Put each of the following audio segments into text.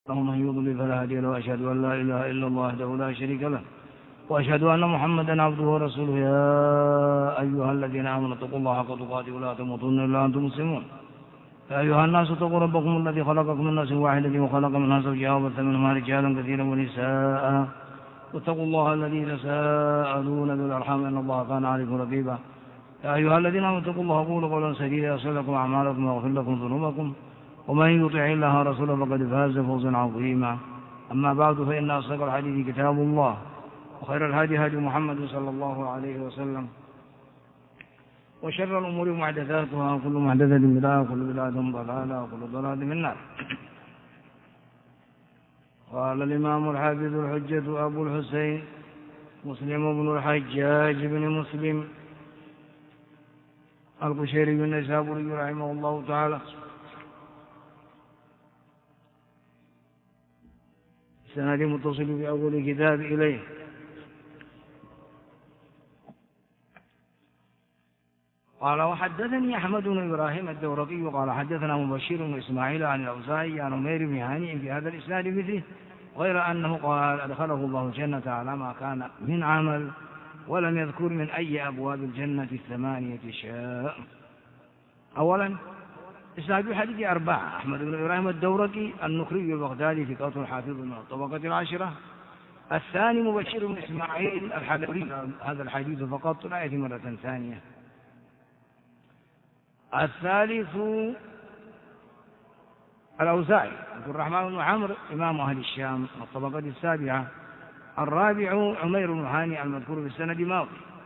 ومن يضلل فلا هادي له، وأشهد أن لا إله إلا الله وحده لا شريك له، وأشهد أن محمدا عبده ورسوله. يا أيها الذين آمنوا اتقوا الله حق تقاته ولا تموتن إلا وأنتم مسلمون. يا أيها الناس اتقوا ربكم الذي خلقكم من نفس واحدة وخلق منها زوجها وبث منهما رجالا كثيرا ونساء، واتقوا الله الذي تساءلون به والأرحام إن الله كان عليكم رقيبا. يا أيها الذين آمنوا اتقوا الله وقولوا قولا سديدا يصلح لكم أعمالكم ويغفر لكم ذنوبكم، ومن يطع الله ورسوله فقد فاز فوزا عظيما. أما بعد، فإن أصدق الحديث كتاب الله، وخير الهدي هدي محمد صلى الله عليه وسلم، وشر الأمور محدثاتها، وكل محدثة بدعة، وكل بدعة ضلالة، وكل ضلالة في النار. قال الإمام الحافظ الحجة أبو الحسين مسلم بن الحجاج بن مسلم القشيري النيسابوري رحمه الله تعالى: سند متصل في أول كتاب إليه. قال: وحدثني أحمد بن إبراهيم الدورقي قال حدثنا مبشر بن إسماعيل عن الأوزاعي عن عمير بن هانئ في هذا الإسناد مثله، غير أنه قال: أدخله الله الجنة على ما كان من عمل، ولم يذكر من أي أبواب الجنة 8 شاء. أولا، إسناد الحديث 4، أحمد بن إبراهيم الدورقي النخري البغدادي ثقة حافظ من الطبقة 10. الثاني مبشر بن إسماعيل الحلبي، هذا الحديث فقط لا يأتي مرة ثانية. الثالث الأوزاعي عبد الرحمن بن عمرو إمام أهل الشام الطبقة 7. الرابع عمير بن هانئ المذكور في السند ماضي،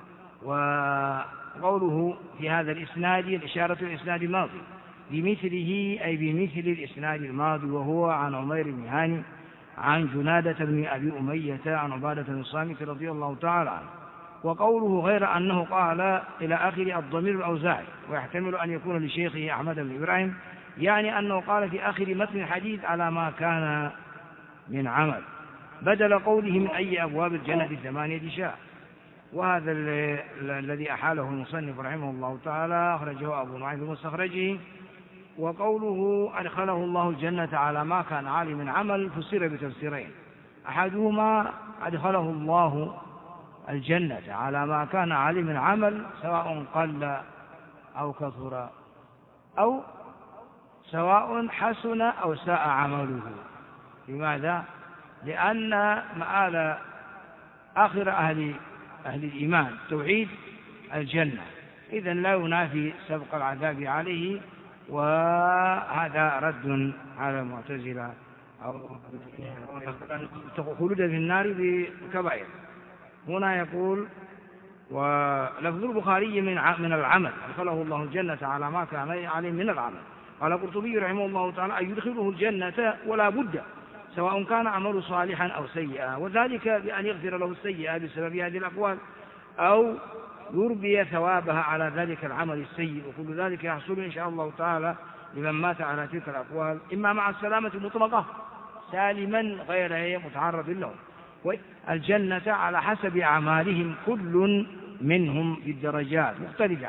وقوله في هذا الإسناد الإشارة الإسناد ماضي بمثله، أي بمثل الإسناد الماضي، وهو عن عمير بن هانئ عن جنادة بن أبي أمية عن عبادة بن الصامت رضي الله تعالى عنه. وقوله غير أنه قال إلى آخر الضمير الأوزاعي، ويحتمل أن يكون لشيخه أحمد بن إبراهيم، يعني أنه قال في آخر متن الحديث على ما كان من عمل، بدل قوله من أي أبواب الجنة 8 شاء. وهذا الذي أحاله المصنف رحمه الله تعالى، أخرجه أبو نعيم في مستخرجه. وقوله أدخله الله الجنة على ما كان عالي من عمل فسر بتفسيرين: أحدهما أدخله الله الجنة على ما كان عالي من عمل، سواء قل أو كثر، أو سواء حسن أو ساء عمله. لماذا؟ لأن مآل آخر أهل الإيمان توحيد الجنة، إذن لا ينافي سبق العذاب عليه، وهذا رد على المعتزلة أو خلود في النار بكبائر. هنا يقول: ولفظ البخاري من العمل، أدخله الله الجنة على ما كان عليه من العمل. قال القرطبي رحمه الله تعالى: أن يدخله الجنة ولا بد، سواء كان عمله صالحا أو سيئا، وذلك بأن يغفر له السيئة بسبب هذه الأقوال، أو يربي ثوابها على ذلك العمل السيء. وكل ذلك يحصل إن شاء الله تعالى لمن مات على تلك الأقوال، إما مع السلامة المطلقة سالما غير متعرض له، والجنة على حسب أعمالهم، كل منهم بالدرجات مختلفة.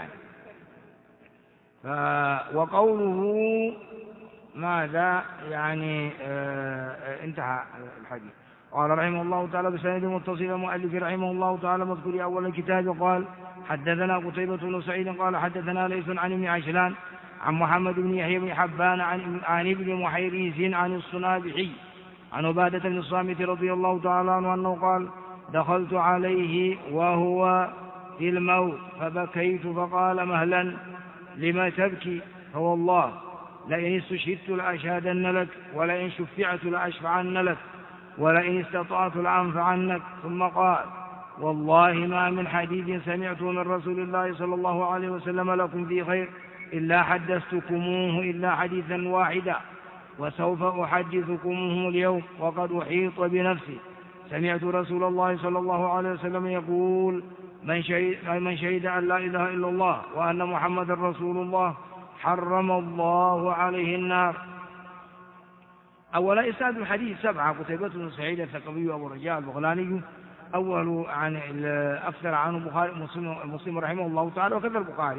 وقوله ماذا يعني انتهى الحديث. قال رحمه الله تعالى بسند متصل، المؤلف رحمه الله تعالى مذكور أول الكتاب قال: حدثنا قتيبة بن سعيد قال حدثنا ليث عن ابن عجلان عن محمد بن يحيى بن حبان عن ابن محيريز عن الصنابحي عن عبادة بن الصامت رضي الله تعالى عنه أنه قال: دخلت عليه وهو في الموت فبكيت، فقال: مهلا، لما تبكي؟ فوالله لئن استشهدت لأشهدن لك، ولئن شفعت لأشفعن لك، ولئن استطعت لأنفعنك. ثم قال: والله ما من حديث سمعته من رسول الله صلى الله عليه وسلم لكم في خير إلا حدثتكموه إلا حديثا واحدا، وسوف أحدثكموه اليوم وقد أحيط بنفسي. سمعت رسول الله صلى الله عليه وسلم يقول: من شهد أن لا إله إلا الله وأن محمد رسول الله حرم الله عليه النار. أولا إسناد الحديث 7: قتيبة بن سعيد الثقفي أبو رجاء البغلاني، أول عن أكثر عنه البخاري مسلم رحمه الله تعالى وكذا البخاري.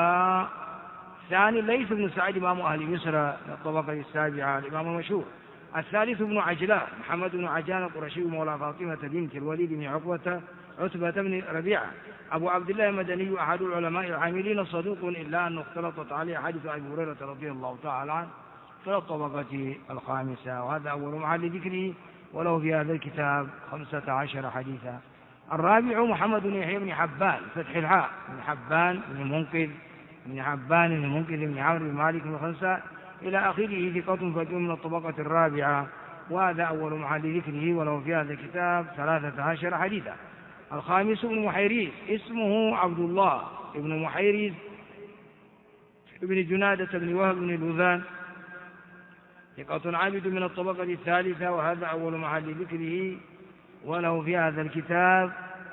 والثاني ليث بن سعيد إمام أهل مصر الطبقة 7 الإمام المشهور، الثالث ابن عجلان محمد بن عجلان القرشي مولى فاطمة بنت الوليد بن عتبة بن ربيعة أبو عبد الله المدني أحد العلماء العاملين صدوق إلا أنه اختلطت عليه حديث أبي هريرة رضي الله تعالى عنه في الطبقة الخامسة، وهذا أول محل ذكره، وله في هذا الكتاب 15 حديثا. الرابع محمد بن يحيى بن حبان فتح الحاء بن حبان بن منقذ بن حبان بن منقذ بن عمرو بن مالك بن خنساء إلى آخره، ثقة فجر من الطبقة الرابعة، وهذا أول محل ذكره، وله في هذا الكتاب 13 حديثا. الخامس ابن محيريز اسمه عبد الله ابن محيريز ابن جنادة بن وهب بن لوذان، ثقة عابد من الطبقة الثالثة، وهذا أول محل ذكره، وله في هذا الكتاب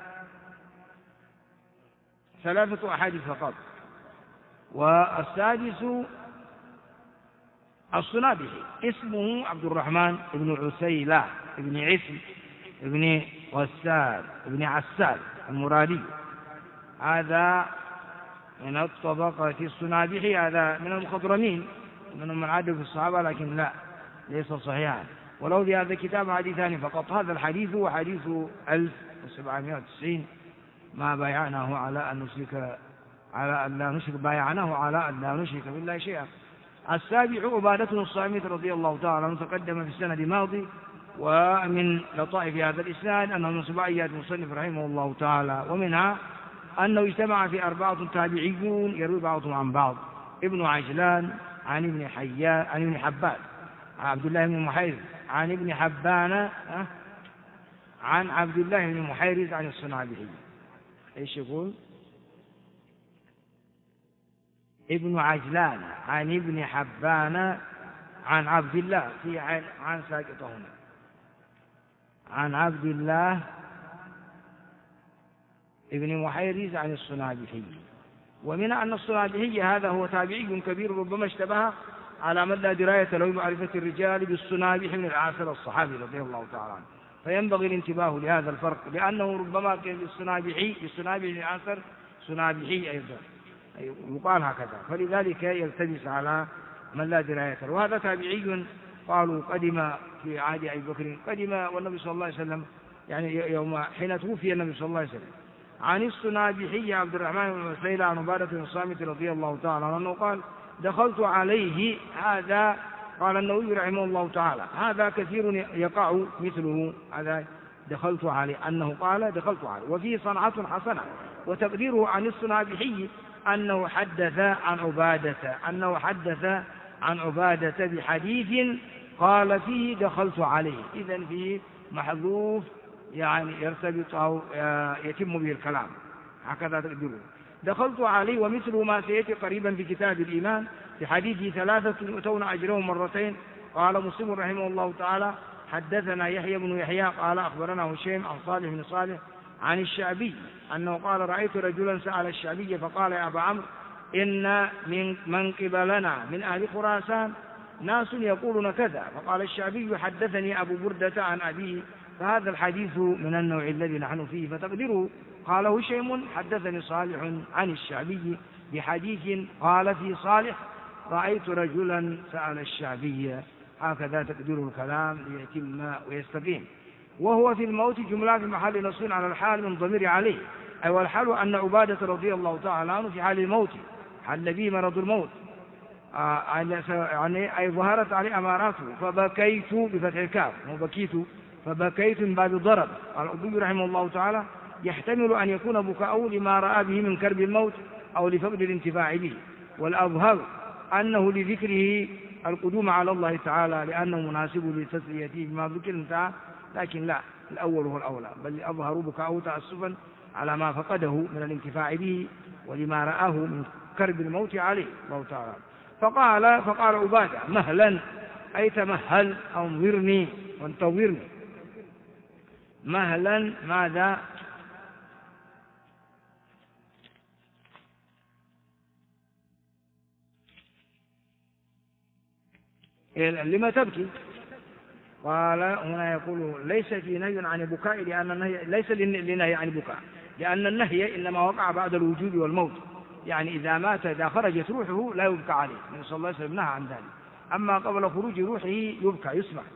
3 أحاديث فقط. والسادس الصنابحي اسمه عبد الرحمن بن عسيلة بن عسل بن غسال بن عسال المرادي، هذا من الطبقة الصنابحي، هذا من المخضرمين، منهم من عاد في الصحابة لكن لا ليس صحيحا، ولو في هذا الكتاب حديثان فقط. هذا الحديث هو حديث 1790 ما بايعناه على أن لا نشرك بايعناه على أن لا نشرك بالله شيئا. السابع عبادة بن الصامت رضي الله تعالى عنه تقدم في السند الماضي، ومن لطائف هذا الإسناد أنه من صباعيات المصنف رحمه الله تعالى، ومنها أنه اجتمع في 4 تابعيون يروي بعضهم عن بعض: ابن عجلان عن ابن حبان عبد الله بن محيرز عن ابن حبان عن عبد الله بن محيرز عن الصنابحي. ايش يقول؟ ابن عجلان عن ابن حبان عن عبد الله، في عن ساقطه هنا، عن عبد الله ابن محيرز عن الصنابحي. ومن أن الصنابحي هذا هو تابعي كبير ربما اشتبه على من لا دراية له بمعرفة الرجال بالصنابحي من العاشر الصحابي رضي الله تعالى عنه، فينبغي الانتباه لهذا الفرق، لأنه ربما كان بالصنابحي العاشر صنابحي أيضا يقال هكذا، فلذلك يلتبس على من لا دراية له. وهذا تابعي قالوا قدم في عهد أبي بكر، قدم والنبي صلى الله عليه وسلم يعني يوم حين توفي النبي صلى الله عليه وسلم. عن الصنابحي عبد الرحمن بن عسيلة عن عبادة بن الصامت رضي الله تعالى عنه قال: دخلت عليه. هذا قال النووي رحمه الله تعالى هذا كثير يقع مثله، هذا دخلت عليه، أنه قال دخلت عليه، وفيه صنعة حسنة. وتقديره عن الصنابحي أنه حدث عن عبادة بحديث قال فيه دخلت عليه، إذن فيه محذوف يعني يرتبط أو يتم به الكلام، هكذا تقديره. دخلت عليه ومثل ما سيأتي قريبا في كتاب الإيمان في حديث 3 يؤتون أجرهم مرتين. قال مسلم رحمه الله تعالى: حدثنا يحيى بن يحيى قال أخبرنا هشيم عن صالح بن صالح عن الشعبي أنه قال: رأيت رجلا سأل الشعبي فقال: يا أبا عمرو، إن من قبلنا من أهل خراسان ناس يقولون كذا. فقال الشعبي: حدثني أبو بردة عن أبيه. فهذا الحديث من النوع الذي نحن فيه، فتقدره قال هشيم: حدثني صالح عن الشعبي بحديث قال في صالح: رأيت رجلا سأل الشعبي. هكذا تقدير الكلام ليتم ويستقيم. وهو في الموت جملة في محل نصب على الحال من ضمير عليه، أي والحال أن عبادة رضي الله تعالى عنه في حال الموت حل به مرض الموت، يعني أي ظهرت عليه أماراته، فبكيت بفتح الكاف وبكيت، فبكيت من باب الضرب. قال الأبي رحمه الله تعالى: يحتمل أن يكون بكاؤه لما رأى به من كرب الموت أو لفقد الانتفاع به، والأظهر أنه لذكره القدوم على الله تعالى لأنه مناسب لتسليته بما ذكر انتهى، لكن لا، الأول هو الأولى، بل أظهر بكاؤه تأسفا على ما فقده من الانتفاع به ولما رآه من كرب الموت عليه الله تعالى. فقال عبادة: مهلا، أي تمهل أو انظرني وانتظرني. مهلا ماذا؟ لما تبكي؟ قال هنا يقول: ليس في نهي عن البكاء، لأن النهي ليس لنهي عن البكاء، لأن النهي إنما وقع بعد الوجود والموت، يعني إذا مات إذا خرجت روحه لا يبكى عليه، النبي صلى الله عليه وسلم نهى عن ذلك. أما قبل خروج روحه يبكى، يسمع.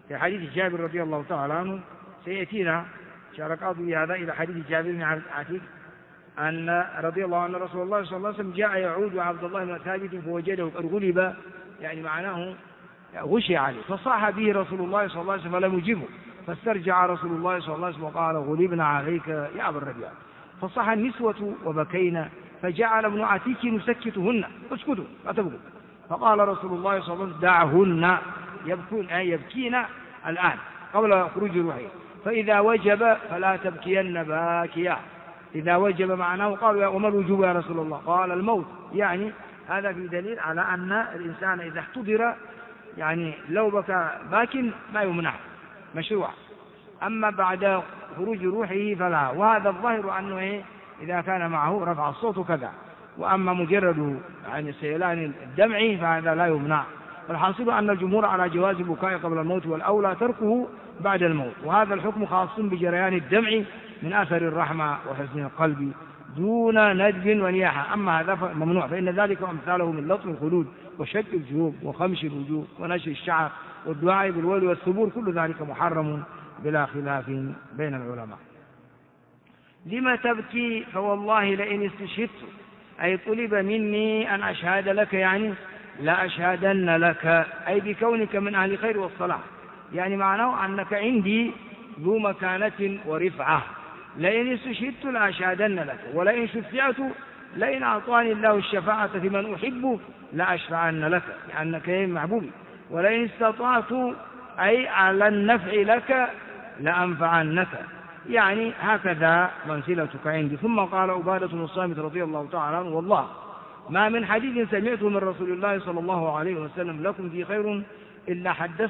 في حديث جابر رضي الله تعالى عنه سيأتينا شاركات بهذا إلى حديث جابر بن عتيق أن رضي الله عنه رسول الله صلى الله عليه وسلم جاء يعود عبد الله بن ثابت فوجده قد غلب، يعني معناه غشي عليه، فصاح به رسول الله صلى الله عليه وسلم فلم يجبه، فاسترجع رسول الله صلى الله عليه وسلم وقال غلبنا عليك يا أبا الربيع، فصاح النسوة وبكينا، فجعل ابن عتيك يسكتهن اسكتوا لا تبكوا، فقال رسول الله صلى الله عليه وسلم دعهن يبكون أي يبكين الآن قبل خروج روحه، فإذا وجب فلا تبكين باكيا. إذا وجب معناه قالوا وما الوجوب يا رسول الله؟ قال الموت، يعني هذا في دليل على أن الإنسان إذا احتضر يعني لو بكى باك ما يمنع مشروع، أما بعد خروج روحه فلا، وهذا الظاهر أنه إذا كان معه رفع الصوت كذا، وأما مجرد يعني سيلان الدمع فهذا لا يمنع. فالحاصل أن الجمهور على جواز البكاء قبل الموت، والأولى تركه بعد الموت، وهذا الحكم خاص بجريان الدمع من أثر الرحمة وحزن القلب دون ندب ونياحة، أما هذا ممنوع، فإن ذلك أمثاله من لطم الخدود وشق الجيوب وخمش الوجوه ونشر الشعر والدعاء بالويل والثبور، كل ذلك محرم بلا خلاف بين العلماء. لم تبكي؟ فوالله لئن استشهدت أي طلب مني أن أشهد لك، يعني لا أشهدن لك، أي بكونك من أهل الخير والصلاح، يعني معناه أنك عندي ذو مكانة ورفعة، لئن استشهدت لأشهدن لك، ولئن شفعت لئن أعطاني الله الشفاعة في من أحبه لأشفعن لك لأنك محبوبي، ولئن استطعت أي على النفع لك لأنفعنك، يعني هكذا منزلتك عندي. ثم قال عبادة بن الصامت رضي الله تعالى عنه والله ما من حديث سمعته من رسول الله صلى الله عليه وسلم لكم في خير إلا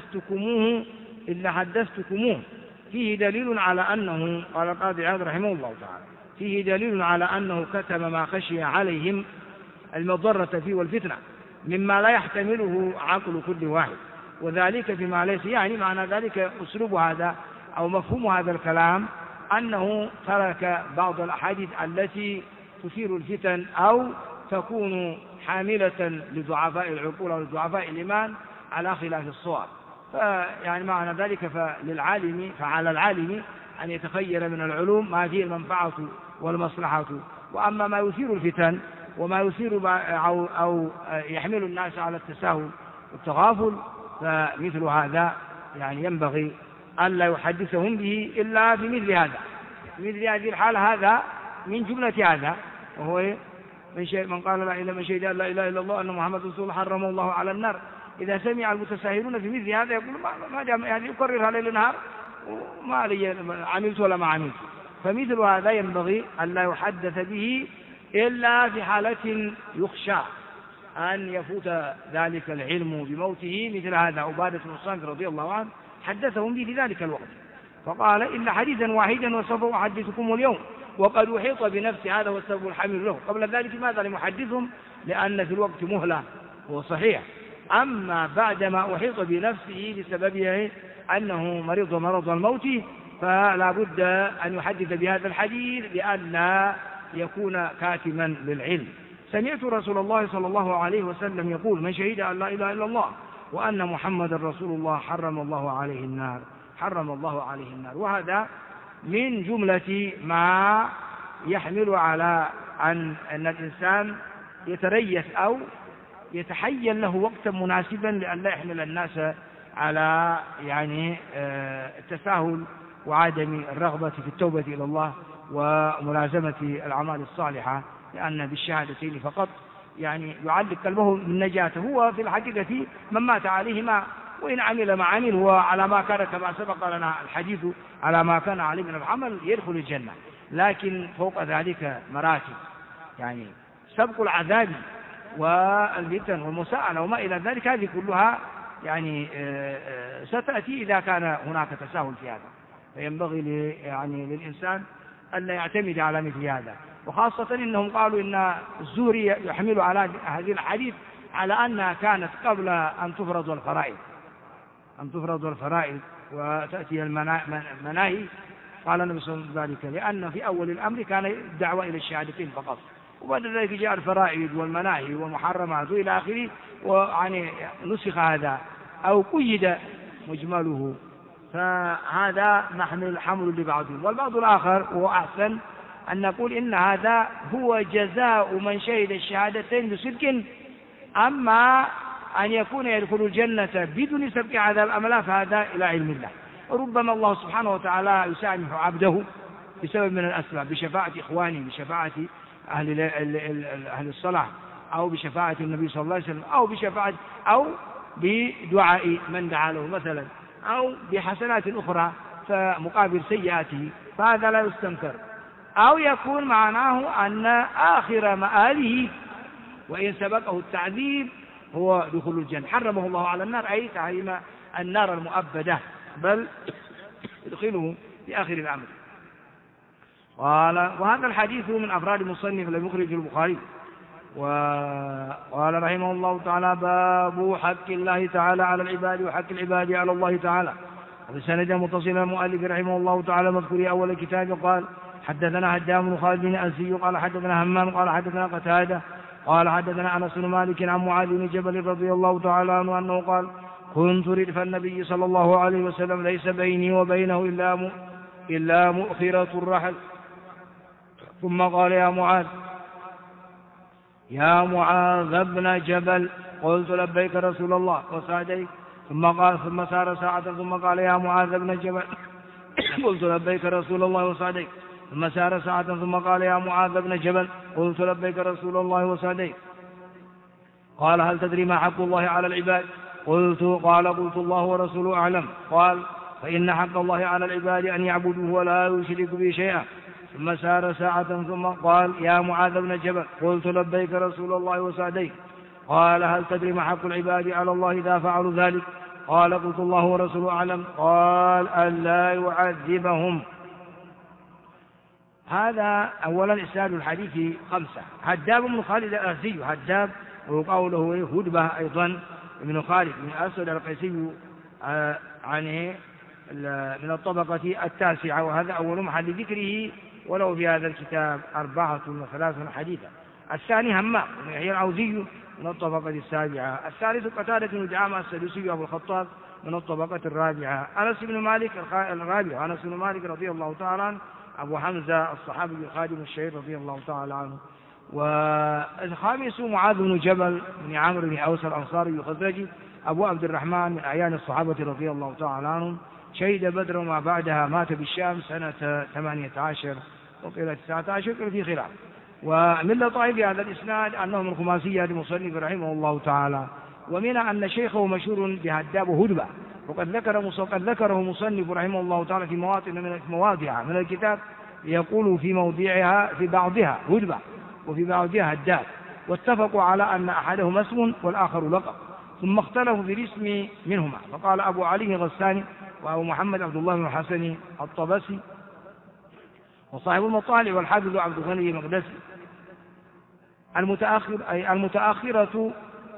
حدثتكموه فيه دليل على أنه، قال القاضي عياض رحمه الله تعالى، فيه دليل على أنه كتم ما خشي عليهم المضرة فيه والفتنة مما لا يحتمله عقل كل واحد، وذلك فيما ليس، يعني معنى ذلك أسلوب هذا أو مفهوم هذا الكلام أنه ترك بعض الأحاديث التي تثير الفتن أو تكون حاملة لضعفاء العقول أو لضعفاء الإيمان على خلاف الصواب، فيعني معنى ذلك فعلى العالم أن يتخير من العلوم ما فيه المنفعة والمصلحة، وأما ما يثير الفتن وما يثير أو يحمل الناس على التساهل والتغافل فمثل هذا يعني ينبغي أن لا يحدثهم به إلا في مثل هذه الحالة، هذا من جملة هذا، وهو من قال لا إله من شهد أن لا إله إلا الله أن محمد رسول الله حرمه الله على النار. إذا سمع المتساهلون في مثل هذا يقول ما يعني يكررها ليل نهار وما لي عملت ولا ما عملت، فمثل هذا ينبغي أن لا يحدث به إلا في حالة يخشى أن يفوت ذلك العلم بموته، مثل هذا عبادة بن الصامت رضي الله عنه حدثهم به في ذلك الوقت، فقال إلا حديثا واحدا وسوف أحدثكم اليوم وقد أحيط بنفسي، هذا هو السبب الحامل له. قبل ذلك ماذا لم يحدثهم؟ لأن في الوقت مهلة، هو صحيح، أما بعدما أحيط بنفسه بسببه أنه مريض مرض الموت فلا بد أن يحدث بهذا الحديث لأن لا يكون كاتما للعلم. سمعت رسول الله صلى الله عليه وسلم يقول من شهد أن لا إله إلا الله وأن محمد رسول الله حرم الله عليه النار. وهذا من جملة ما يحمل على أن الإنسان يتريث أو يتحين له وقتا مناسبا لأن لا يحمل الناس على يعني التساهل وعدم الرغبة في التوبة إلى الله وملازمة الأعمال الصالحة، لأن بالشهادتين فقط يعني يعلق قلبه من نجاته. هو في الحقيقة من مات عليه ما وإن عمل ما عمل هو على ما كان، كما سبق لنا الحديث على ما كان عليه من العمل يدخل الجنة، لكن فوق ذلك مراتب، يعني سبق العذاب والفتن والمساءلة وما إلى ذلك، هذه كلها يعني ستأتي إذا كان هناك تساهل في هذا، فينبغي يعني للإنسان أن لا يعتمد على مثل هذا، وخاصة إنهم قالوا إن الزهري يحمل على هذه الحديث على أنها كانت قبل أن تفرض الفرائض وتأتي المناهي. قال النبي صلى الله عليه وسلم ذلك لأن في أول الأمر كان الدعوة إلى الشهادتين فقط، وبعد ذلك جاء الفرائض والمناهي والمحرمات إلى آخره، ويعني نسخ هذا أو قيد مجمله، فهذا نحمل حمل لبعضه. والبعض الآخر وهو أحسن أن نقول إن هذا هو جزاء من شهد الشهادتين بصدق، أما أن يكون يدخل الجنة بدون سبق عذاب أملا فهذا إلى علم الله. ربما الله سبحانه وتعالى يسامح عبده بسبب من الأسباب، بشفاعة إخوانه، بشفاعة أهل الصلاح، أو بشفاعة النبي صلى الله عليه وسلم، أو بشفاعة أو بدعاء من دعا له مثلا، أو بحسنات أخرى فمقابل سيئاته، فهذا لا يستنكر. أو يكون معناه أن آخر مآله وإن سبقه التعذيب هو دخول الجنة، حرمه الله على النار أي تحريم النار المؤبدة، بل يدخله في آخر الأمر. قال وهذا الحديث من أفراد المصنف لم يخرج البخاري. وقال رحمه الله تعالى باب حق الله تعالى على العباد وحق العباد على الله تعالى. وبسند متصل المؤلف رحمه الله تعالى مذكور أول الكتاب قال حدثنا هدام بن خالد بن أسي قال حدثنا همام قال حدثنا قتادة قال حدثنا أنس بن مالك عن معاذ بن جبل رضي الله تعالى عنه أنه قال كنت ردف النبي صلى الله عليه وسلم ليس بيني وبينه إلا مؤخرة الرحل، ثم قال يا معاذ بن جبل، قلت لبيك رسول الله وسعديك، ثم سار ساعة ثم قال يا معاذ بن جبل، قلت لبيك رسول الله وسعديك، ثم سار ساعة ثم قال يا معاذ بن جبل، قلت لبيك رسول الله وسعديك. قال هل تدري ما حق الله على العباد؟ قلت الله ورسوله أعلم. قال فإن حق الله على العباد أن يعبدوه ولا يشركوا به شيئا. ثم سار ساعة ثم قال يا معاذ بن جبل، قلت لبيك رسول الله وسعديك. قال هل تدري ما حق العباد على الله إذا فعلوا ذلك؟ قال قلت الله ورسوله أعلم. قال ألا يعذبهم. هذا أولا إسناد الحديث 5. هداب بن خالد الأسدي، هداب وقوله هدبة أيضا ابن خالد بن أسود القيسي عنه من الطبقة 9، وهذا أول محل ذكره، ولو في هذا الكتاب 34 حديثا. الثاني همام بن يحيى العوزي من الطبقة 7. الثالث قتادة بن دعامة السدوسي أبو الخطاب من الطبقة 4. أنس بن مالك الرابع، أنس بن مالك رضي الله تعالى عنه أبو حمزة الصحابي الخادم الشهير رضي الله تعالى عنه. والخامس معاذ بن جبل بن عمرو بن أوس الأنصاري الخزرجي أبو عبد الرحمن من أعيان الصحابة رضي الله تعالى عنهم، شهد بدر وما بعدها، مات بالشام سنة 18 وقيل 19 وقيل في خلاف. ومن لطائف هذا الإسناد أنه من خماسية المصنف رحمه الله تعالى، ومنها أن شيخه مشهور بهداب هدبة، وقد ذكره مصنف رحمه الله تعالى في مواضع من الكتاب، يقول في بعضها هدبة وفي بعضها هداب، واتفقوا على أن أحدهما اسم والآخر لقب، ثم اختلفوا في الاسم منهما، فقال أبو علي غساني وأبو محمد عبد الله بن الحسن الطبسي وصاحب المطالع والحافظ عبد الغني المقدسي. المتأخرة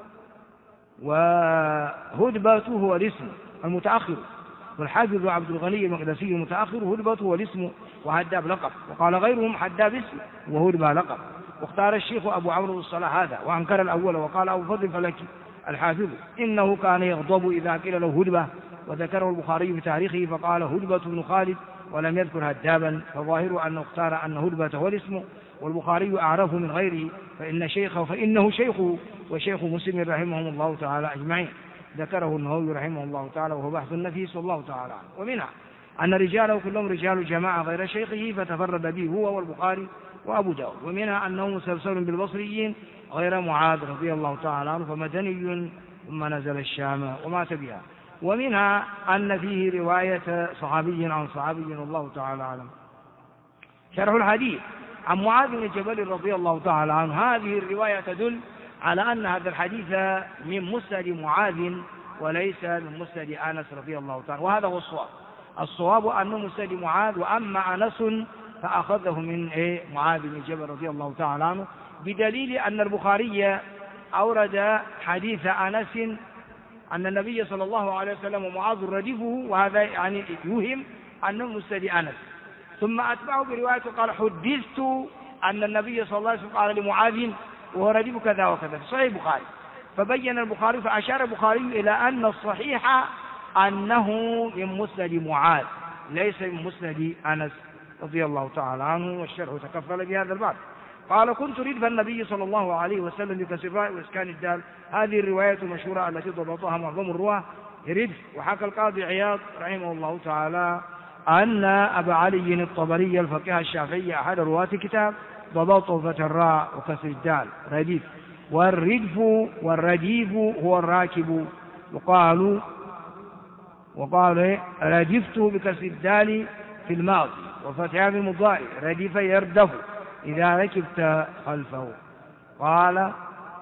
وهدبته هو الاسم المتأخر، والحافظ عبد الغني المقدسي المتأخر، هدبته هو الاسم وهداب لقب، وقال غيرهم هداب اسم وهدبة لقب. واختار الشيخ أبو عمرو الصلاح هذا وأنكر الأول، وقال أبو فضل فلكي الحافظ إنه كان يغضب إذا قيل له هدبة، وذكره البخاري في تاريخه فقال هدبة بن خالد ولم يذكر هدابا، فظاهر أنه اختار أن هدبة هو الاسم، والبخاري أعرفه من غيره فإنه شيخه وشيخ مسلم رحمهم الله تعالى أجمعين. ذكره النووي رحمه الله تعالى وهو بحث نفيس والله تعالى. ومنها أن رجاله كلهم رجال جماعة غير شيخه فتفرد به هو والبخاري وأبو داود. ومنها أنه مسلسل بالبصريين غير معاذ رضي الله تعالى عنه، فمدني ثم نزل الشام ومات بها. ومنها أن فيه رواية صحابي عن صحابي والله تعالى أعلم. شرح الحديث عن معاذ بن جبل رضي الله تعالى عنه، هذه الرواية تدل على أن هذا الحديث من مسند معاذ وليس من مسند أنس رضي الله تعالى، وهذا هو الصواب أنه مسند معاذ، وأما أنس فأخذه من معاذ بن جبل رضي الله تعالى عنه، بدليل أن البخاري أورد حديث أنس أن النبي صلى الله عليه وسلم ومعاذ ردفه، وهذا يعني يوهم أنه مسند أنس، ثم أتبعه برواية قال حدثت أن النبي صلى الله عليه وسلم قال لمعاذ وهو ردف كذا وكذا في صحيح البخاري. فبين البخاري فأشار البخاري إلى أن الصحيح أنه من مسند معاذ ليس من مسند أنس رضي الله تعالى عنه، والشرح تكفل بهذا الباب. قال: كنت ردف النبي صلى الله عليه وسلم بكسر الراء وإسكان الدال. هذه الرواية المشهورة التي ضبطها معظم الرواة ردف. وحكى القاضي عياض رحمه الله تعالى أن أبا علي الطبري الفقيه الشافعي أحد رواة الكتاب ضبطه فتح الراء وكسر الدال رديف. والردف والرديف هو الراكب. وقالوا ردفت بكسر الدال في الماضي وفتحها في المضارع ردف يردف إذا ركبت خلفه. قال: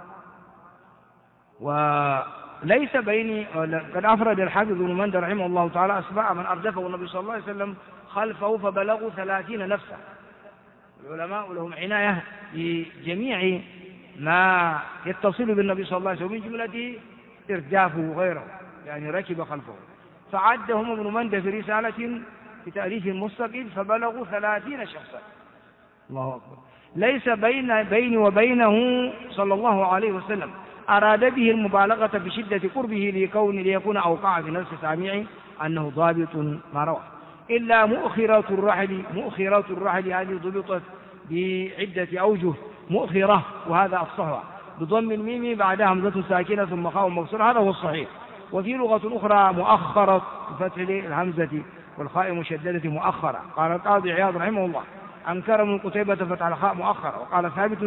وليس بيني، قد أفرد الحافظ ابن مندى رحمه الله تعالى أسماء من أردفه النبي صلى الله عليه وسلم خلفه فبلغوا 30 نفسا. العلماء لهم عناية بجميع ما يتصل بالنبي صلى الله عليه وسلم من جملة إردافه غيره، يعني ركب خلفه، فعدهم ابن مندى في رسالة في تأليف مستقل فبلغوا 30 شخصا. الله أكبر. ليس بيني وبينه صلى الله عليه وسلم أراد به المبالغة بشدة قربه ليكون أوقع في نفس سامعي أنه ضابط ما روى، إلا مؤخرة الرحل هذه ضبطت بعدة أوجه. مؤخرة وهذا أفصحها بضم الميم بعدها همزة ساكنة ثم خاء مكسورة، هذا هو الصحيح. وفي لغة أخرى مؤخرة بفتح الهمزة والخاء مشددة مؤخرة. قال القاضي عياض رحمه الله: أنكر ابن قتيبة فتح الخاء مؤخرة. وقال ثابت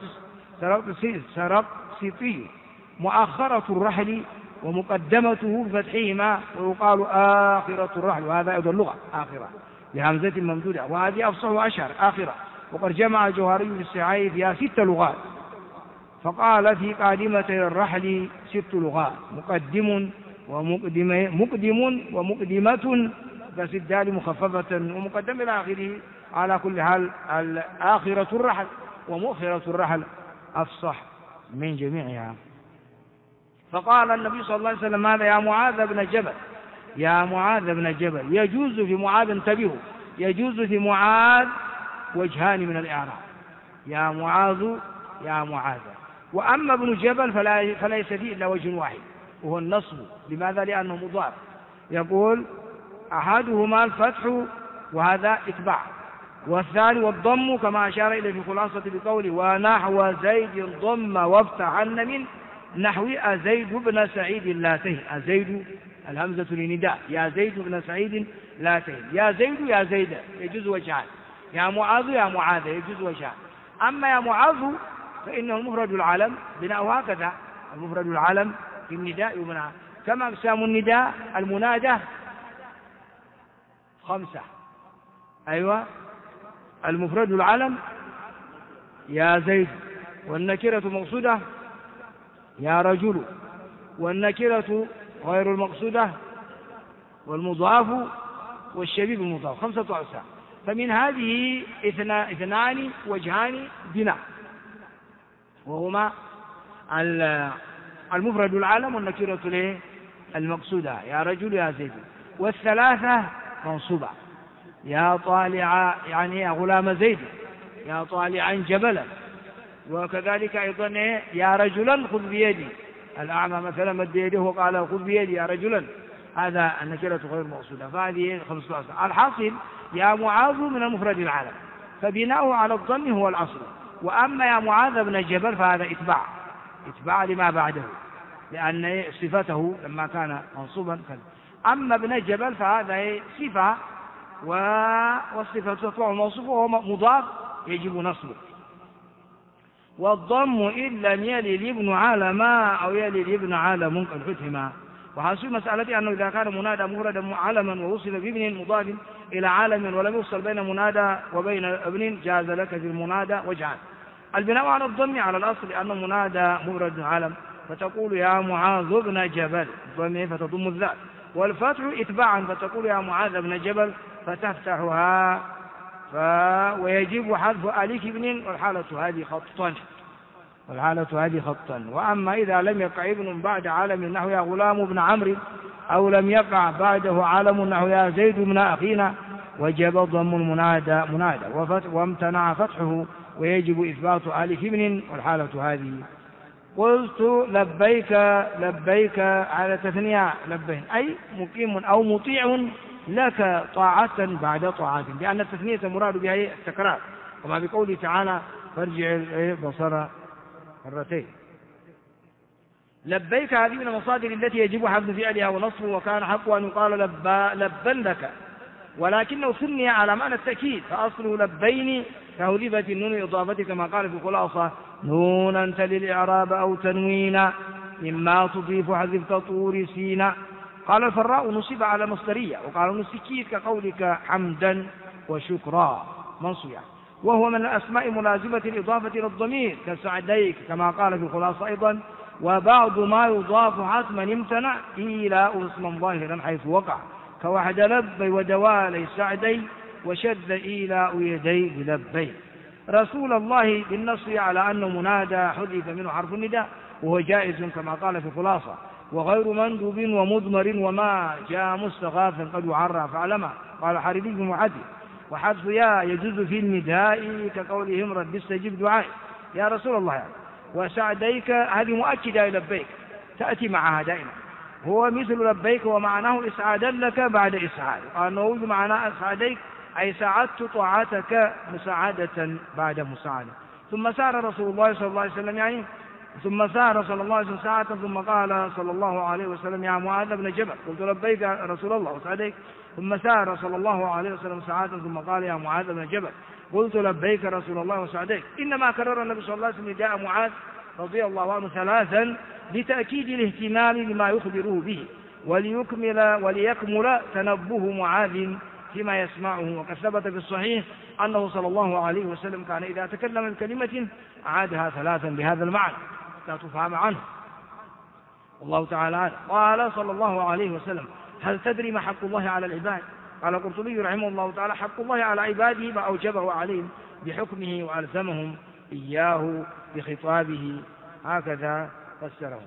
السرقسطي: مؤخرة الرحل ومقدمته بفتحهما، ويقال آخرة الرحل، وهذا أيضا اللغة آخرة بهمزة ممدودة، وهذه أفصح وأشهر آخرة. وقد جمع الجوهري في السعي فيها 6 لغات، فقال في قادمتي الرحل 6 لغات: مقدم ومقدم ومقدمة بس الدال مخففة ومقدم إلى آخره. على كل حال آخرة الرحل ومؤخرة الرحل أفصح من جميعها. فقال النبي صلى الله عليه وسلم: ماذا يا معاذ بن جبل، يا معاذ بن جبل. يجوز في معاذ، انتبهوا، يجوز في معاذ وجهان من الإعراب: يا معاذ يا معاذ. وأما ابن جبل فليس فيه إلا وجه واحد وهو النصب. لماذا؟ لأنه مضاف. يقول أحدهما الفتح وهذا إتباع، والثاني والضم كما أشار إليه في خلاصة بقوله: ونحو زيد ضم وافتحن من نحو أزيد بن سعيد لا تهن. أزيد الهمزة لنداء، يا زيد بن سعيد لا تهن. يا زيد يا زيد يجوز وجهان، يا معاذ يا معاذ يجوز وجهان. أما يا معاذ فإنه مفرد العلم بناء هكذا، المفرد العلم في النداء يبنى كما أقسام النداء المنادى 5. أيوة، المفرد العلم يا زيد، والنكرة مقصودة يا رجل، والنكرة غير المقصودة، والمضاف والشبيب المضاف، 5 أقسام. فمن هذه 2 وجهان بناء، وهما المفرد العلم والنكرة المقصودة يا رجل يا زيد، والثلاثة منصوبة: يا طالع يعني يا غلام زيد، يا طالعا جبلا. وكذلك أيضا يا رجلا خذ بيدي، الأعمى مثلا مد يده وقال خذ بيدي يا رجلا، هذا النكرة غير مقصودة. فهذه 5 أقسام. الحاصل يا معاذ من المفرد العلم، فبناؤه على الضم هو الأصل. وأما يا معاذ بن جبل فهذا إتباع لما بعده، لأن صفته لما كان منصوبا كذا. أما ابن جبل فهذا صفة، والصفة تطلع الموصوف وهو مضاف يجب نصبه. والضم إن لم يلي ابن علم أو يلي ابن علم كالحتما. وحاصل مسألة أنه إذا كان منادى مفردا علما ووصف بابن مضاف إلى عالم ولم يفصل بين منادى وبين ابن جاز لك في المنادى وجهان: البناء على الضم على الأصل أنه منادى مفرد علم، فتقول يا معاذ بن جبل الضم فتضم الذات، والفتح إتباعا فتقول يا معاذ بن جبل فتفتحها. ويجب حذف ألف ابن والحالة هذه خطا. وأما إذا لم يقع ابن بعد عالم نحو يا غلام بن عمرو، أو لم يقع بعده عالم نحو يا زيد بن أخينا، وجب ضم المنادى وامتنع فتحه، ويجب إثبات ألف ابن والحالة هذه قلت لبيك لبيك على تثنية لبين، أي مقيم أو مطيع لك طاعة بعد طاعة، لأن التثنية مراد بها التكرار، كما بقوله تعالى فارجع البصر مرتين. لبيك هذه من المصادر التي يجب حذف فعلها ونصبه، وكان حق أن يقال لبا لك، ولكنه ثني على معنى التأكيد، فأصله لبين كهذبت النون إضافته، كما قال في الخلاصة نونا تلي الإعراب أو تنوينا مما تضيف حذفت طور سينا. قال الفراء نصب على مصدرية، وقال نسكيت كقولك حمدا وشكرا منصوبا، وهو من الأسماء ملازمة الإضافة إلى الضمير كسعديك، كما قال في الخلاصة أيضا وبعض ما يضاف حتما امتنع إيلاء اسما ظاهرا حيث وقع، كوحد لبي ودوالي سعدي وشد إيلاء يدي بلبي. رسول الله بالنص على أنه منادى حذف منه حرف النداء، وهو جائز كما قال في الخلاصة، وغير مندوب ومضمر وما جاء مستغاثا قد يعرى فعلما، قال حربي بن محدث. وحذف يا يجوز في النداء كقولهم رب استجب دعائي يا رسول الله يعني. وسعديك هذه مؤكدة لبيك تأتي معها دائما، هو مثل لبيك ومعناه إسعادا لك بعد إسعاد، قال نعوذ معناه أسعديك أي ساعدت طاعتك مساعدة بعد مساعدة. ثم سار رسول الله صلى الله عليه وسلم يعني ثم سار صلى الله عليه وسلم ساعة، ثم قال صلى الله عليه وسلم يا معاذ بن جبل، قلت لبيك يا رسول الله وسعديك. ثم سار صلى الله عليه وسلم ساعة، ثم قال يا معاذ بن جبل، قلت لبيك رسول الله وسعديك. إنما كرر النبي صلى الله عليه وسلم نداء معاذ رضي الله عنه ثلاثا لتأكيد الاهتمام بما يخبره به، وليكمل تنبه معاذ فيما يسمعه. وقد ثبت في الصحيح أنه صلى الله عليه وسلم كان إذا تكلم بكلمة أعادها ثلاثا بهذا المعنى لا تفهم عنه، والله تعالى عنه. قال صلى الله عليه وسلم هل تدري ما حق الله على العباد؟ قال القرطبي رحمه الله تعالى حق الله على عباده ما أوجبه عليهم بحكمه وألزمهم إياه بخطابه، هكذا فسره.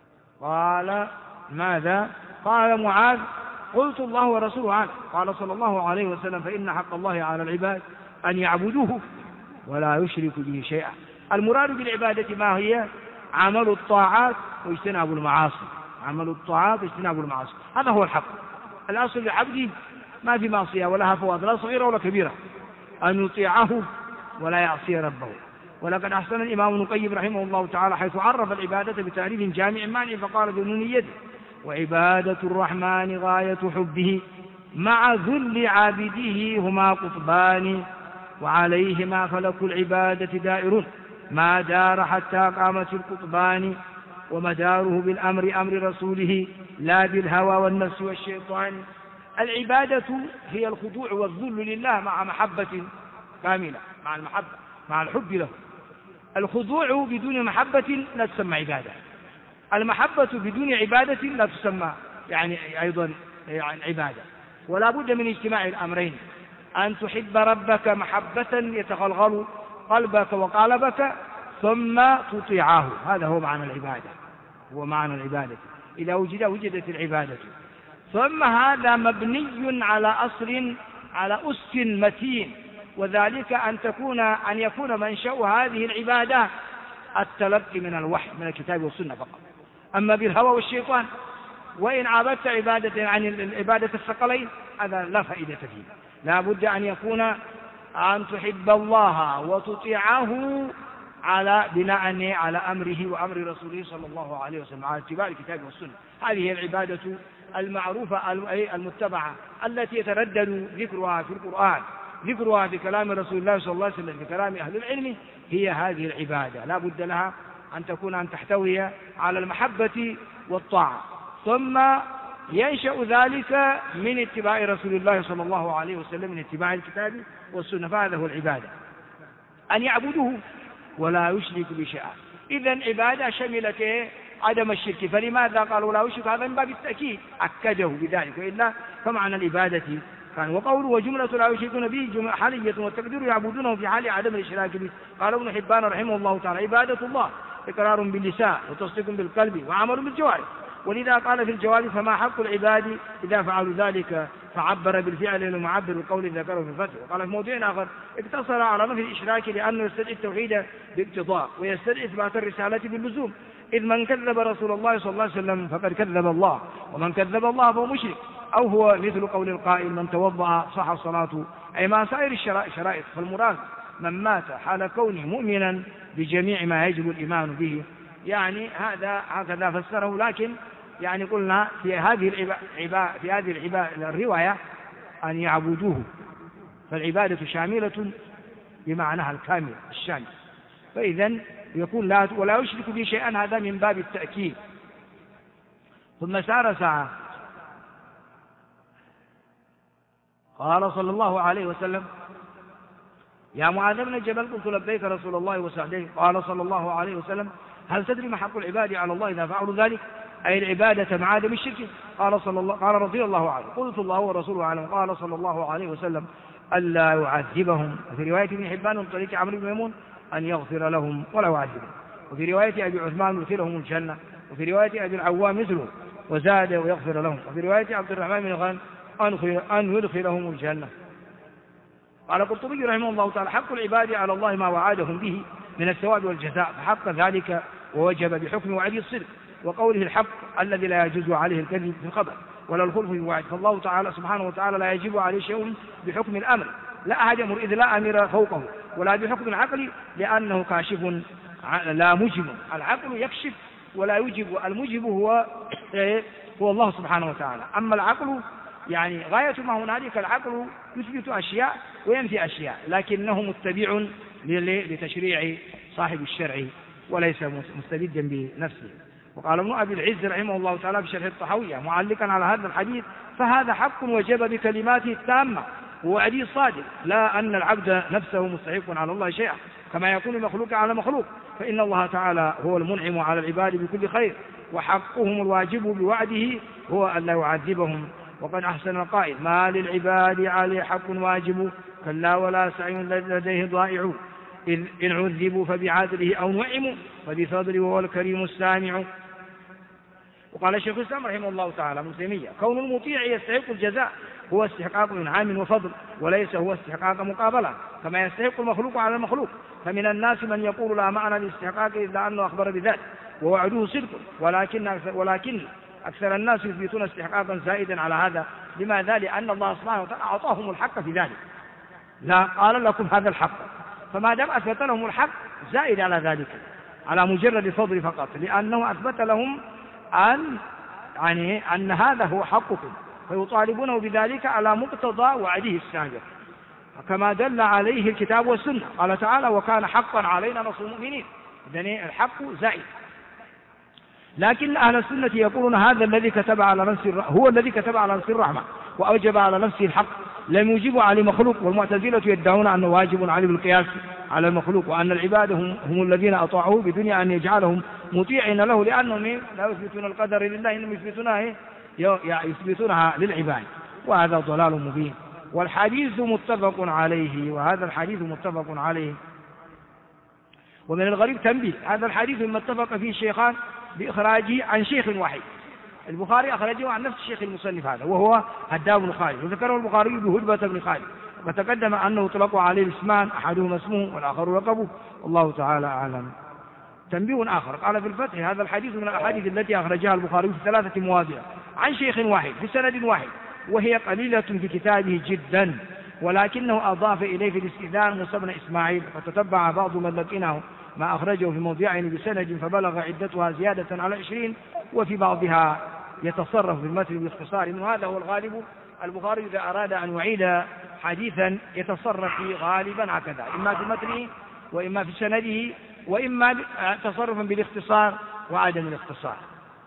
قال ماذا؟ قال معاذ قلت الله ورسوله أعلم. قال صلى الله عليه وسلم فإن حق الله على العباد أن يعبدوه ولا يشركوا به شيئا. المراد بالعبادة ما هي؟ عمل الطاعات واجتناب المعاصي، عمل الطاعات واجتناب المعاصي، هذا هو الحق. الأصل للعبد ما في معصية ولا هفوات لا صغيرة ولا كبيرة، أن يطيعه ولا يعصي ربه. ولقد أحسن الإمام ابن القيم رحمه الله تعالى حيث عرف العبادة بتعريف جامع معنى، فقال بنونيته وعبادة الرحمن غاية حبه مع ذل عابده هما قطبان، وعليهما فلك العبادة دائر ما دار حتى قامت القطبان، ومداره بالأمر أمر رسوله لا بالهوى والنفس والشيطان. العبادة هي الخضوع والذل لله مع محبة كاملة، مع المحبة مع الحب له. الخضوع بدون محبة لا تسمى عبادة، المحبة بدون عبادة لا تسمى يعني أيضا يعني عبادة. ولا بد من اجتماع الأمرين، أن تحب ربك محبة يتغلغل قلبك وقالبك ثم تطيعه، هذا هو معنى العبادة، هو معنى العبادة. إذا وجدت العبادة، ثم هذا مبني على أصل على أس متين، وذلك أن يكون منشأ هذه العبادة التلقي من الوحي من الكتاب والسنة فقط. أما بالهوى والشيطان وإن عبدت عبادة عن العبادة الثقلين هذا لا فائدة فيه. لا بد أن يكون أن تحب الله وتطيعه على بناء على أمره وأمر رسوله صلى الله عليه وسلم على اتباع الكتاب والسنة. هذه هي العبادة المعروفة المتبعة التي يتردد ذكرها في القرآن، ذكرها في كلام رسول الله صلى الله عليه وسلم، في كلام أهل العلم، هي هذه العبادة. لا بد لها أن تحتوي على المحبة والطاعة، ثم ينشأ ذلك من اتباع رسول الله صلى الله عليه وسلم، من اتباع الكتاب والسنة، فهذا هو العبادة، أن يعبدوه ولا يشرك بشيئا. إذن عبادة شملت عدم الشرك، فلماذا قالوا لا يشرك؟ هذا من باب التأكيد أكده بذلك، وإلا فمعنى العبادة كان. وقوله وجملة لا يشركون به حالية، والتقدير يعبدونه في حال عدم الاشراك به. قال ابن حبان رحمه الله تعالى عبادة الله إقرار باللسان وتصديق بالقلب وعمل بالجوارح، ولذا قال في الجواب فما حق العباد إذا فعلوا ذلك، فعبر بالفعل المعبر بالقول ذكره في الفتح. وقال في موضوع آخر اقتصر على نفي الإشراك لأنه يستدعي التوحيد باقتضاء ويستدعي إثبات الرسالة باللزوم، إذ من كذب رسول الله صلى الله عليه وسلم فقد كذب الله، ومن كذب الله فهو مشرك، أو هو مثل قول القائل من توضأ صح صلاته، أي مع سائر الشرائط. فالمراد من مات حال كونه مؤمنا بجميع ما يجب الإيمان به، يعني هكذا فسره. لكن يعني قلنا في هذه الرواية أن يعبدوه، فالعبادة شاملة بمعناها الكامل الشامل، فإذا يكون ولا يشرك به شيئا، هذا من باب التأكيد. ثم سار ساعة قال صلى الله عليه وسلم يا معاذ بن جبل قلت لبيك رسول الله وسعديه. قال صلى الله عليه وسلم هل تدري ما حق العباد على الله إذا فعلوا ذلك، أي العبادة مع عدم الشرك؟ قال رضي الله عنه قلت الله ورسوله أعلم. قال صلى الله عليه وسلم ألا يعذبهم. وفي رواية ابن حبان من طريق عمرو بن ميمون أن يغفر لهم ولا يعذبهم. وفي رواية أبي عثمان يدخلهم الجنة. وفي رواية أبي العوام مثله وزاد ويغفر لهم. وفي رواية عبد الرحمن بن غانم أن يدخلهم الجنة. قال القرطبي رحمه الله تعالى حق العباد على الله ما وعدهم به من الثواب والجزاء، فحق ذلك ووجب بحكم وعده الصدق، وقوله الحق الذي لا يجوز عليه الكذب في الخبر ولا الخلف في الوعد. فالله تعالى سبحانه وتعالى لا يجب عليه شيء بحكم الأمر، لا أحد يمر إذ لا أمر فوقه، ولا بحكم العقل لأنه كاشف لا مجب. العقل يكشف ولا يجب، المجب هو الله سبحانه وتعالى. أما العقل يعني غاية ما هنالك العقل يثبت أشياء وينفي أشياء، لكنه متبع لتشريع صاحب الشرع وليس مستبدا بنفسه. وقال ابن أبي العز رحمه الله تعالى في شرح الطحاوية معلقا على هذا الحديث فهذا حق وجب بكلماته التامة ووعده الصادق، لا أن العبد نفسه مستحق على الله شيئا كما يكون المخلوق على مخلوق، فإن الله تعالى هو المنعم على العباد بكل خير، وحقهم الواجب بوعده هو أن لا يعذبهم. وقد أحسن القائل ما للعباد عليه حق واجب كلا ولا سعي لديه ضائع، إذ إن عذبوا فبعدله أو نعموا فبفضله وهو الكريم السامع. وقال الشيخ الإسلام رحمه الله تعالى ابن تيمية كون المطيع يستحق الجزاء هو استحقاق إنعام وفضل، وليس هو استحقاق مقابلة كما يستحق المخلوق على المخلوق. فمن الناس من يقول لا معنى للاستحقاق إلا أنه أخبر بذلك ووعده صدق، ولكن أكثر الناس يثبتون استحقاقا زائدا على هذا. لماذا؟ لأن الله سبحانه وتعالى أعطاهم الحق في ذلك، لا قال لكم هذا الحق، فما دام أثبت لهم الحق زائد على ذلك على مجرد الفضل فقط، لأنه أثبت لهم أن هذا هو حقكم، فيطالبونه بذلك على مقتضى وعده السابق كما دل عليه الكتاب والسنة. قال تعالى وكان حقا علينا نصر المؤمنين، إذن الحق زائد. لكن أهل السنة يقولون هذا الذي كتب على نفسه هو الذي كتب على نفسه الرحمة وأوجب على نفسه الحق، لم يجب على مخلوق. والمعتزلة يدعون أنه واجب عليه بالقياس على المخلوق، وأن العباد هم الذين أطاعوه بدنيا أن يجعلهم مطيعين له، لأنهم لا يثبتون القدر لله إنهم يثبتونها للعباد، وهذا ضلال مبين. والحديث متفق عليه، وهذا الحديث متفق عليه. ومن الغريب تنبيه هذا الحديث مما اتفق فيه الشيخان بإخراجه عن شيخ واحد، البخاري أخرجه عن نفس الشيخ المصنف هذا وهو هداب بن خالد، وذكره البخاري بهدبة بن خالد، وتقدم أنه اطلقوا عليه الاسمان أحدهما اسمه والآخر لقبه، والله تعالى أعلم. تنبيه آخر قال في الفتح هذا الحديث من الأحاديث التي أخرجها البخاري في 3 مواضع عن شيخ واحد في سند واحد، وهي قليلة في كتابه جدا، ولكنه أضاف إليه في الاستئذان موسى بن إسماعيل، فتتبع بعض من لقيناه ما أخرجه في موضعين بسند فبلغ عدتها زيادة على 20، وفي بعضها يتصرف في المتن باختصار. من هذا هو الغالب، البخاري إذا أراد أن يعيد حديثا يتصرف فيه غالبا هكذا، إما في متنه وإما في سنده، وإما تصرفا بالاختصار وعدم الاختصار.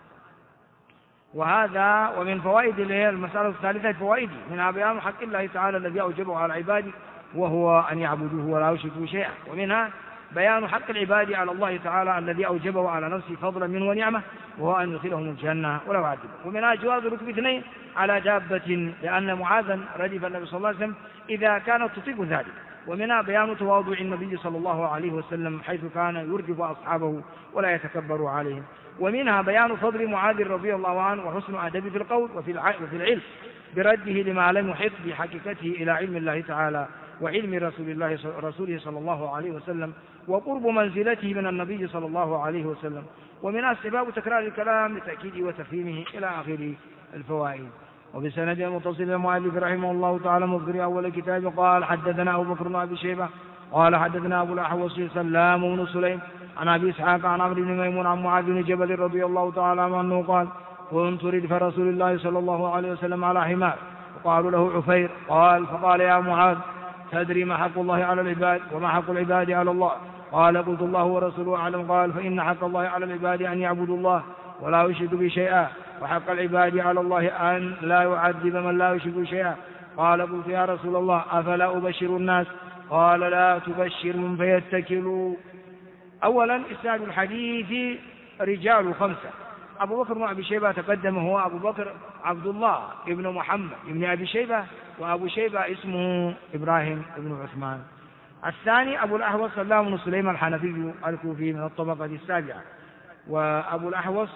وهذا ومن فوائد المسألة الثالثة فوائد منها بيان حق الله تعالى الذي أوجبه على عباده وهو أن يعبدوه ولا يشركوا شيئا، ومنها بيان حق العباد على الله تعالى الذي أوجبه على نفسه فضلا منه ونعمة وهو أن يدخلهم الجنة ولا يعذبهم. ومنها جواز ركب 2 على دابة، لأن معاذا ردف النبي صلى الله عليه وسلم إذا كانت تطيق ذلك، ومنها بيان تواضع النبي صلى الله عليه وسلم حيث كان يرجف أصحابه ولا يتكبر عليهم. ومنها بيان فضل معاذ رضي الله عنه وحسن أدبه في القول وفي العلم برده لما لم يحط بحقيقته إلى علم الله تعالى وعلم رسوله صلى الله عليه وسلم وقرب منزلته من النبي صلى الله عليه وسلم. ومنها استحباب تكرار الكلام لتأكيده وتفهيمه إلى آخر الفوائد. وبسند المتصل المؤلف رحمه الله تعالى مصدر أول الكتاب قال حدثنا أبو بكر بن أبي شيبة قال حدثنا أبو الأحوص سلام بن سليم عن أبي إسحاق عن عمرو بن ميمون عن معاذ بن جبل رضي الله تعالى عنه قال كنت ردف رسول الله صلى الله عليه وسلم على حمار وقالوا له عفير قال فقال يا معاذ تدري ما حق الله على العباد وما حق العباد على الله؟ قال قلت الله ورسوله أعلم. قال فإن حق الله على العباد أن يعبدوا الله ولا يشرك به شيئا وحق العباد على الله أن لا يعذب من لا يشرك شيئا. قال قلت يا رسول الله أفلا أبشر الناس؟ قال لا تبشرهم فيتكلوا. أولا إسناد الحديث رجال 5. أبو بكر بن أبي شيبة تقدم هو أبو بكر عبد الله ابن محمد ابن أبي شيبة وأبو شيبة اسمه إبراهيم ابن عثمان. الثاني أبو الأحوص سلام بن سليم الحنفي الكوفي من الطبقة السابعة. وأبو الأحوص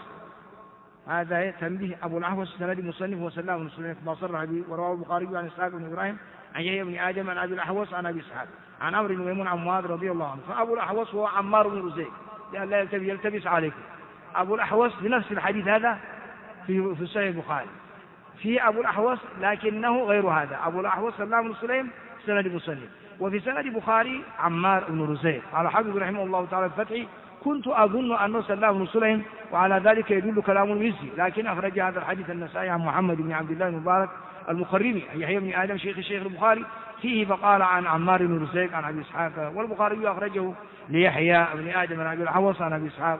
هذا تنبيه أبو الأحوص سند مصنف وسلام بن سليم كما صرح به ورواه البخاري عن إسحاق بن إبراهيم عن يحيى بن آدم عن أبي الأحوص عن أبي إسحاق عن عمرو بن ميمون عن معاذ رضي الله عنه. فأبو الأحوص هو عمار بن رزيق لأن لا يلتبس عليكم. أبو الأحوص بنفس الحديث هذا في صحيح البخاري في أبو الأحوص لكنه غير هذا. أبو الأحوص سلام بن سليم سند مصنف وفي سند البخاري عمار بن رزيق. على حافظ رحمه الله تعالى الفتح كنت أظن أنه سلام بن سليم وعلى ذلك يدل كلام المزي لكن أخرج هذا الحديث النسائي عن محمد بن عبد الله المبارك المخرمي يحيى بن آدم شيخ البخاري فيه فقال عن عمار بن رزيق عن أبي إسحاق والبخاري أخرجه ليحيى بن آدم عن أبي الأحوص عن أبي إسحاق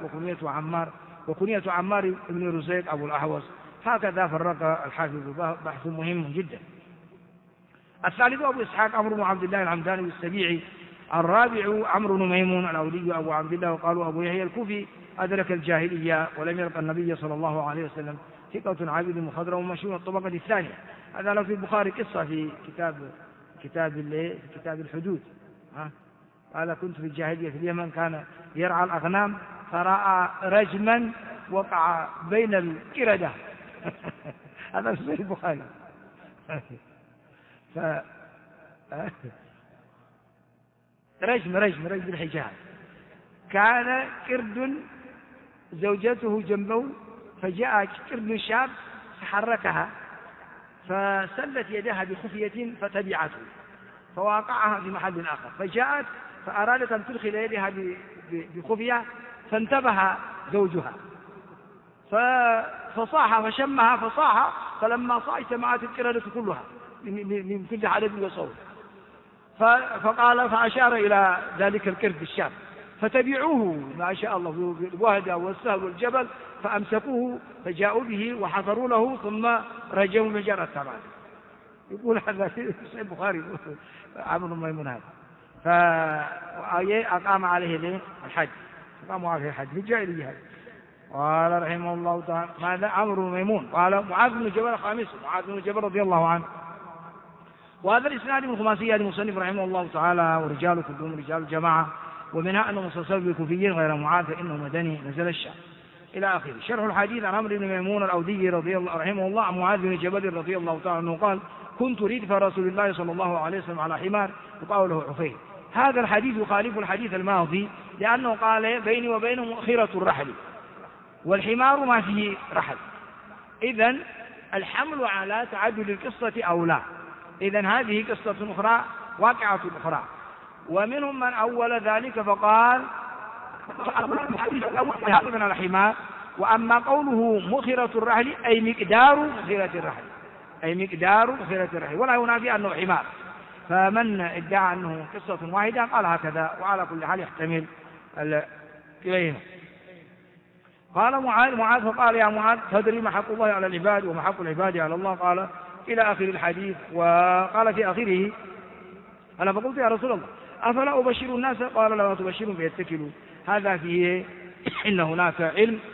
وكنية عمار بن رزيق أبو الأحوص. هكذا فرق الحافظ بحث مهم جدا. الثالث أبو إسحاق عمرو بن عبد الله العمداني السبيعي. الرابع عمرو بن ميمون الأودي أبو عبد الله وقالوا أبو يحيى الكوفي أدرك الجاهلية ولم يلقى النبي صلى الله عليه وسلم ثقة عابد مخضرم ومشهور الطبقة الثانية. هذا لو في البخاري قصة في كتاب الحدود قال كنت في الجاهلية في اليمن كان يرعى الأغنام فرأى رجما وقع بين القردة هذا في البخاري رجم بالحجاب. كان قرد زوجته جنبه فجاء قرد شاب فحركها فسلت يدها بخفية فتبعته فواقعها في محل آخر فجاءت فأرادت أن تدخل يدها بخفية فانتبه زوجها فصاح فشمها فصاح فلما صاح اجتمعت القردة كلها من كل عدد وصوت فقال فأشار إلى ذلك القرد الشاب فتبعوه ما شاء الله بالوهدة والسهل والجبل فأمسكوه فجاءوا به وحضروا له ثم رجموا مجرى التبع. يقول هذا في البخاري عمرو بن ميمون هذا فأقام عليه الحج أقاموا عليه الحج في الجاهلية. قال رحمه الله تعالى ماذا عمرو بن ميمون قال معاذ بن جبل خامس معاذ بن جبل رضي الله عنه. وهذا الإسناد من خماسية المصنف رحمه الله تعالى ورجال كلهم رجال الجماعة ومنها أنه متصل بالكوفيين غير معاذ فإنه مدني نزل الشام إلى آخره. شرح الحديث عن عمرو بن ميمون الأودي رضي الله رحمه الله عن معاذ بن جبل رضي الله تعالى عنه قال كنت ردف رسول الله صلى الله عليه وسلم على حمار يقال له عفير. هذا الحديث يخالف الحديث الماضي لأنه قال بيني وبينه مؤخرة الرحل والحمار ما فيه رحل. إذن الحمل على تعدد القصة أو لا. إذن هذه قصة أخرى واقعة أخرى. ومنهم من أول ذلك فقال من الحمار. وأما قوله مؤخرة الرحل أي مقدار مؤخرة الرحل ولا ينافي أنه حمار. فمن ادعى أنه قصة واحدة قال هكذا وعلى كل حال يحتمل إليهما. قال معاذ فقال يا معاذ تدري ما حق الله على العباد وما حق العباد على الله؟ قال إلى آخر الحديث. وقال في آخره أنا فقلت يا رسول الله أفلا أبشر الناس؟ قال لا تبشرهم فيتكلوا. هذا فيه إن هناك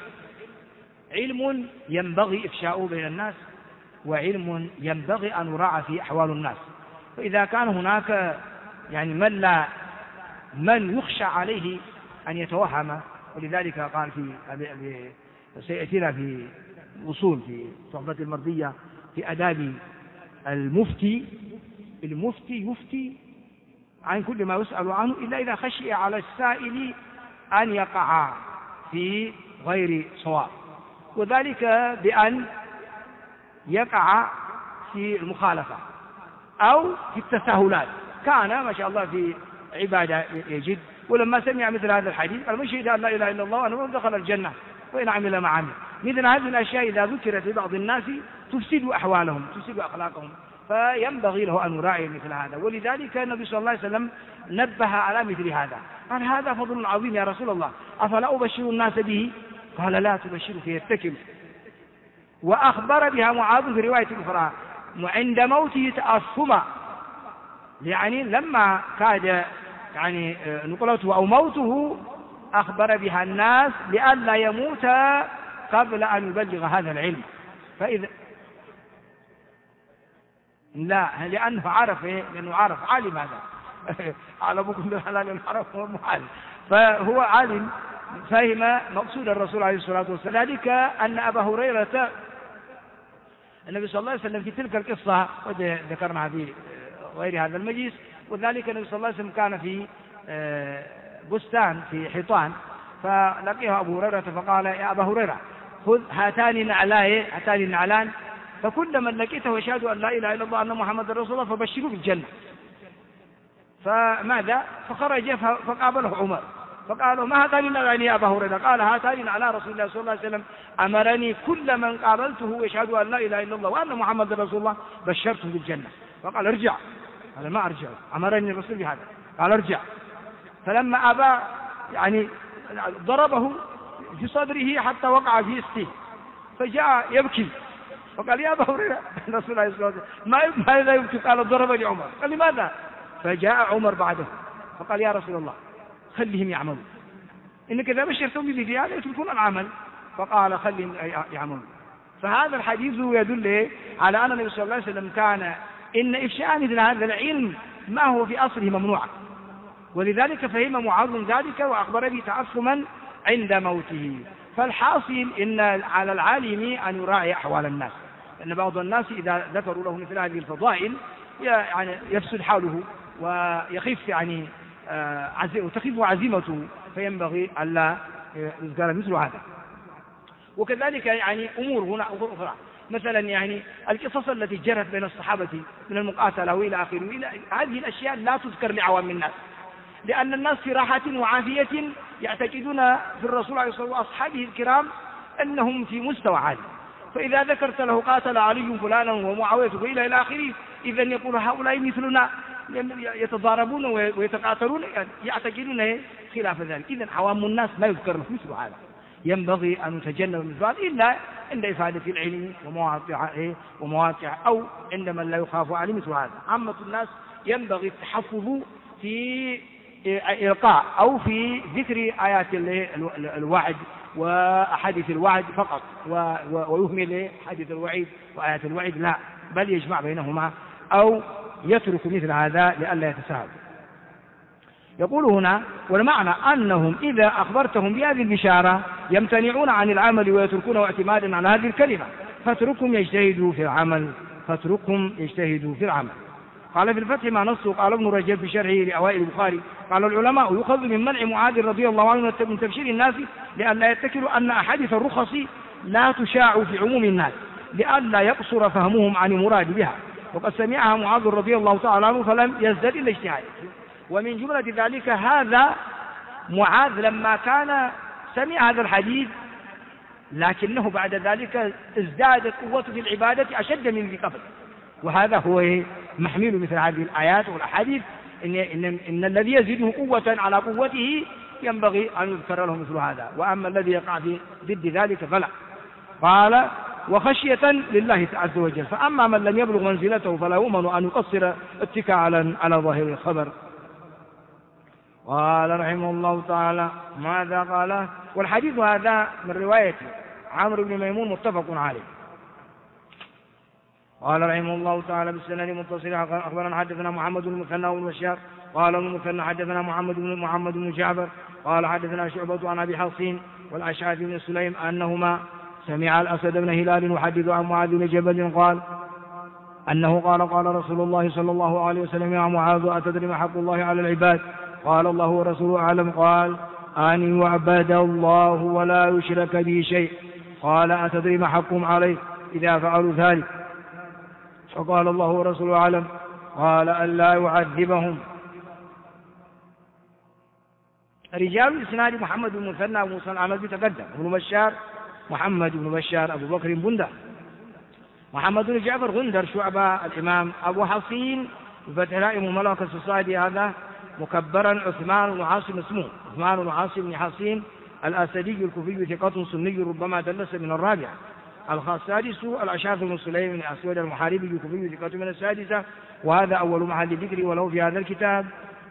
علم ينبغي إفشاؤه بين الناس وعلم ينبغي أن يراعى في أحوال الناس. فإذا كان هناك يعني من يخشى عليه أن يتوهم. ولذلك قال سيأتينا في وصول في صحبة المرضية في آداب المفتي يفتي عن كل ما يسأل عنه إلا إذا خشي على السائل أن يقع في غير صواب، وذلك بأن يقع في المخالفة أو في التساهلات. كان ما شاء الله في عبادة يجد، ولما سمع مثل هذا الحديث قال من شهد أن لا إله إلا الله وأنه دخل الجنة وإن عمل ما عمل. مثل هذه الأشياء إذا ذكرت لبعض الناس تفسد أحوالهم، تفسد أخلاقهم، فينبغي له أن يراعي مثل هذا. ولذلك النبي صلى الله عليه وسلم نبه على مثل هذا، قال هذا فضل عظيم يا رسول الله، أفلا أبشر الناس به؟ قال لا تبشره فيتكل. وأخبر بها معاذ في رواية أخرى عند موته تأثما، يعني لما كاد يعني نقلته أو موته أخبر بها الناس لئلا يموت قبل أن يبلغ هذا العلم. فإذا لا، لأنه عرف لأنه عرف عالم، هذا علمكم بالحلال والحرام هو المعلم، فهو عالم فهم مقصود الرسول عليه الصلاة والسلام. ذلك أن أبا هريرة النبي صلى الله عليه وسلم في تلك القصة ذكرناها في غير هذا المجلس، وذلك النبي صلى الله عليه وسلم كان في بستان في حيطان، فلقيه أبو هريرة فقال يا أبا هريرة خذ هاتان النعلان فكل من لقيته يشهد أن لا إله إلا الله أن محمد رسول الله فبشروه بالجنة. فماذا؟ فخرج فقابله عمر فقالوا ما هاتان النعلان يا أبا هريرة؟ قال هاتان على رسول الله صلى الله عليه وسلم أمرني كل من قابلته يشهد أن لا إله إلا الله وأن محمد رسول الله بشرته بالجنة. فقال ارجع. قال ما أرجع، أمرني الرسول بهذا. قال ارجع. فلما أبى يعني ضربه في صدره حتى وقع في يسته، فجاء يبكي فقال يا أبا هريرة الرسول عليه الصلاة والسلام ما لا يبكي؟ قال ضربني عمر. قال لماذا؟ فجاء عمر بعده فقال يا رسول الله خليهم يعملوا، إنك إذا بشرتهم به هذا يتركون العمل. فقال خليهم يعملوا. فهذا الحديث يدل على أن النبي صلى الله عليه وسلم كان إن إفشاء مثل هذا العلم ما هو في أصله ممنوعا، ولذلك فهم معاذ ذلك وأخبر به تعصما عند موته. فالحاصل إن على العالم أن يراعي أحوال الناس، لأن بعض الناس إذا ذكروا له مثل هذه الفضائل يعني يفسد حاله ويخف يعني وتخف عزيمته، فينبغي ألا يذكر مثل هذا. وكذلك يعني أمور هنا أخرى، مثلا يعني القصص التي جرت بين الصحابة من المقاتلة وإلى آخره، هذه الأشياء لا تذكر لعوام الناس، لأن الناس في راحة وعافية يعتقدون في الرسول عليه الصلاة والسلام وأصحابه الكرام أنهم في مستوى عالي، فإذا ذكرت له قاتل علي فلانا ومعاوية وإلى آخره، إذا يقول هؤلاء مثلنا يتضاربون ويتقاتلون، يعتقدون خلاف ذلك. إذا عوام الناس لا يذكر مثل هذا، ينبغي أن نتجنب مثل هذا إلا عند إفادة العلم ومواقع أو عندما لا يخاف عليه مثل هذا. عامة الناس ينبغي التحفظ في إلقاء أو في ذكر آيات الوعد وأحاديث الوعد فقط، ويهمل حديث الوعيد وآيات الوعيد لا، بل يجمع بينهما أو يترك مثل هذا لئلا يتساهل. يقول هنا والمعنى أنهم إذا أخبرتهم بهذه البشارة يمتنعون عن العمل ويتركون اعتمادا على هذه الكلمة، فاتركهم يجتهدوا في العمل. قال في الفتح ما نصه قال ابن رجب في شرحه لأوائل البخاري قال العلماء يؤخذ من منع معاذ رضي الله عنه من تبشير الناس لئلا يتكلوا أن أحاديث الرخص لا تشاع في عموم الناس لئلا يقصر فهمهم عن المراد بها، وقد سمعها معاذ رضي الله تعالى عنه فلم يزدد إلا اجتهادا. ومن جملة ذلك هذا معاذ لما كان سمع هذا الحديث لكنه بعد ذلك ازدادت قوته في العبادة أشد من ذي قبل، وهذا هو محمول مثل هذه الآيات والأحاديث إن الذي يزيده قوة على قوته ينبغي أن يذكر له مثل هذا، وأما الذي يقع في ضد ذلك فلا. قال وخشية لله عز وجل، فأما من لم يبلغ منزلته فلا يؤمن أن يقصر اتكالا على ظاهر الخبر. قال رحمه الله تعالى ماذا قال؟ والحديث هذا من رواية عمرو بن ميمون متفق عليه. قال رحمه الله تعالى بالسند متصل أخبرنا حدثنا محمد بن المثنى بن بشار قال ابن المثنى حدثنا محمد بن جعفر قال حدثنا شعبة عن أبي حصين والأشعث بن سليم أنهما سمع الأسد بن هلال يحدث عن معاذ بن جبل قال أنه قال رسول الله صلى الله عليه وسلم يا معاذ أتدري ما حق الله على العباد؟ قال الله ورسوله أعلم. قال أن يعبد الله ولا يشرك به شيء. قال أتدري ما حقهم عليه إذا فعلوا ذلك؟ فقال الله ورسوله أعلم. قال ألا يعذبهم. رجال الإسناد محمد بن المثنى أبو موسى العنزي تقدم، ابن بشار محمد بن بشار أبو بكر بندر، محمد بن جعفر غندر، شعبة الإمام، أبو حصين بفتح ملك الصصادي هذا مكبرا عثمان بن عاصم اسمه عثمان بن عاصم بن حصين الأسدي الكوفي ثقة سني ربما دلس من الرابعة. السادس الأشعث بن سليم بن أسود المحاربي الكوفي ثقة من السادسة، وهذا أول محل ذكر وله في هذا الكتاب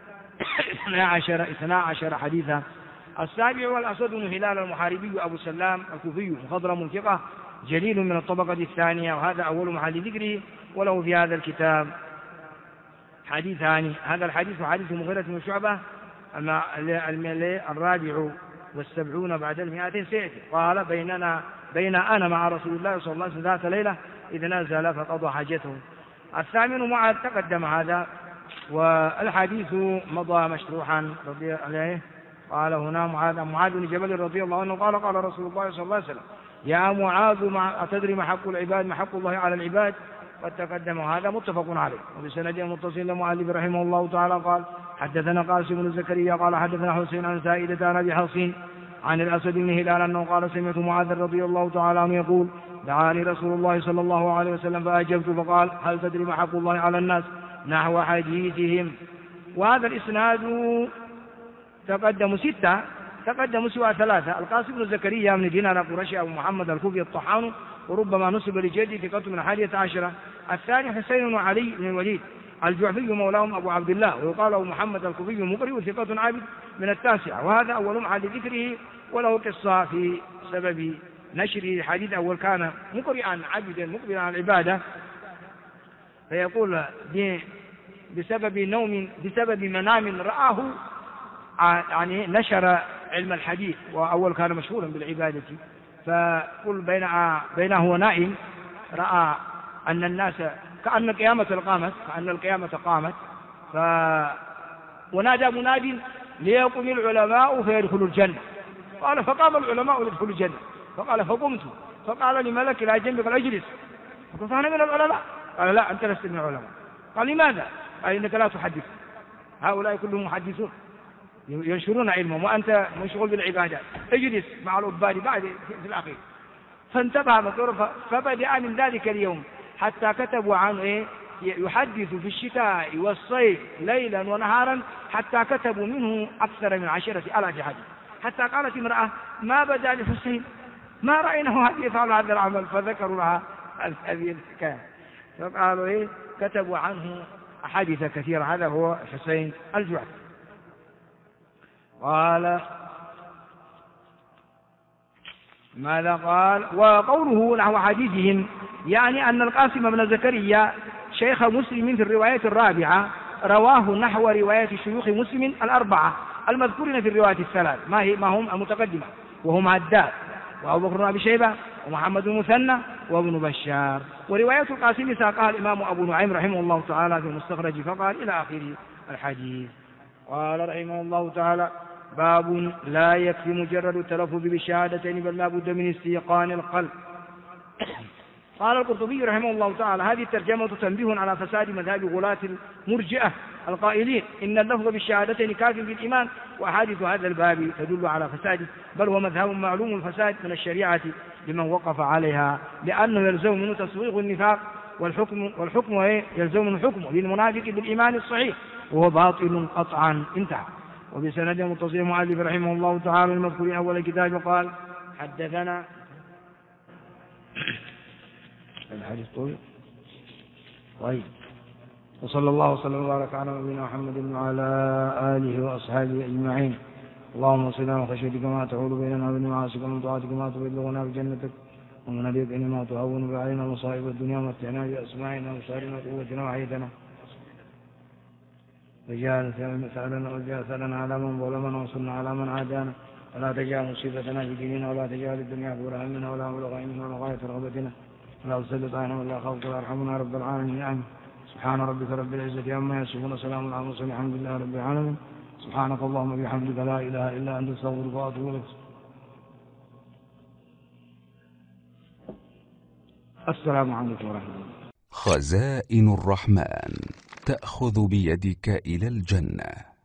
12 حديثا. السابع والأسود بن هلال المحاربي أبو سلام الكوفي مخضرم ثقة جليل من الطبقة الثانية، وهذا أول محل ذكره وله في هذا الكتاب حديثان. هذا الحديث حديث مغيرة بن شعبة الرابع والسبعون بعد 200 سيأتي. قال بين أنا مع رسول الله صلى الله عليه وسلم ذات ليلة إذ نزل فقضى حاجته. الثامن معاذ تقدم هذا، والحديث مضى مشروحا رضي عليه. قال هنا معاذ بن جبل رضي الله عنه قال رسول الله صلى الله عليه وسلم يا معاذ أتدري ما حق العباد ما حق الله على العباد؟ قد تقدم هذا متفق عليه. وبسند متصل لمؤلف رحمه الله تعالى قال حدثنا قاسم بن زكريا قال حدثنا حسين عن سائدة عن أبي حصين عن الأسد بن هلال أنه قال سمعت معاذ رضي الله تعالى عنه يقول دعاني رسول الله صلى الله عليه وسلم فأجبت فقال هل تدري ما حق الله على الناس؟ نحو حديثهم. وهذا الإسناد تقدم 6 تقدم سوى 3. القاسم بن زكريا من دينار قرشي أبو محمد الكوفي الطحان وربما نسب لجدي ثقة من 11. الثاني حسين بن علي بن الوليد الجعفي مولاهم أبو عبد الله ويقال أبو محمد الكوفي مقرئ ثقة عابد من 9. وهذا أول محل ذكره وله قصة في سبب نشر الحديث. أول كان مقرئا عبدا مقبلا على العبادة، فيقول بسبب منام رآه يعني نشر علم الحديث، وأول كان مشهورا بالعبادة. فقل بينه ونائم رأى أن الناس كأن القيامة قامت ونادى مناد ليقم العلماء فيدخلوا الجنة. قال فقام العلماء ليدخلوا الجنة، فقال فقمت فقال لملك لا جنبك اجلس، فقلت أنا من العلماء. قال لا أنت لست من العلماء. قال لماذا؟ قال إنك لا تحدث، هؤلاء كلهم محدثون ينشرون علمهم وأنت مشغول بالعبادات، اجلس مع العباد بعد في الأخير. فانتبه مطور فبدأ من ذلك اليوم حتى كتبوا عنه يحدث في الشتاء والصيف ليلا ونهارا، حتى كتبوا منه أكثر من 10,000 حديث. حتى قالت امرأة ما بدا لحسين ما رأيناه يفعل هذا العمل، فذكروا لها هذه الحكاية فقالوا كتبوا عنه أحاديث كثيرة. هذا هو حسين الجعفي. قال ماذا قال؟ وقوله نحو حديثهم يعني أن القاسم بن زكريا شيخ مسلم في الرواية الرابعة رواه نحو رواية شيوخ مسلم 4 المذكورين في الرواية 3 ما هم المتقدمة، وهم هداد وأبو بكر بن أبي شيبة ومحمد بن المثنى وابن بشار. ورواية القاسم ساقها الإمام أبو نعيم رحمه الله تعالى في المستخرج فقال إلى آخر الحديث. قال رحمه الله تعالى باب لا يكفي مجرد التلفظ بالشهادتين بل لا بد من استيقان القلب. قال القرطبي رحمه الله تعالى هذه الترجمة تنبيه على فساد مذهب غلاة المرجئة القائلين إن اللفظ بالشهادتين كاف بالإيمان، وأحاديث هذا الباب تدل على فساده، بل هو مذهب معلوم الفساد من الشريعة لمن وقف عليها، لأنه يلزم منه تسويغ النفاق والحكم يلزم منه الحكم للمنافق بالإيمان الصحيح وهو باطل قطعا. انتهى. وبسند متصل مؤلف رحمه الله تعالى المذكور أول الكتاب قال حدثنا الحديث طيب. وصلى الله وسلم وبارك على نبينا محمد وعلى آله وأصحابه أجمعين. اللهم صل على خشيتك ما تحول بيننا وبين معاصيك ومن طاعتك ما تبلغنا بجنتك ومن اليقين ما تهون علينا مصائب الدنيا ومتعنا بأسماعنا وأبصارنا وقوتنا وحياتنا وجعل ثأرنا على من ظلمنا وانصرنا على من عادانا ولا تجعل مصيبتنا في ديننا ولا تجعل الدنيا أكبر همنا ولا مبلغ علمنا ولا غاية رغبتنا ولا تسلط علينا ولا خوف ولا ارحمنا رب العالمين آمين. سبحان ربك رب العزة عما يصفون وسلام على المرسلين الحمد لله رب العالمين. سبحانك اللهم وبحمدك لا إله إلا أنت أستغفرك وأتوب إليك. السلام عليكم ورحمة الله. خزائن الرحمن تأخذ بيدك إلى الجنة.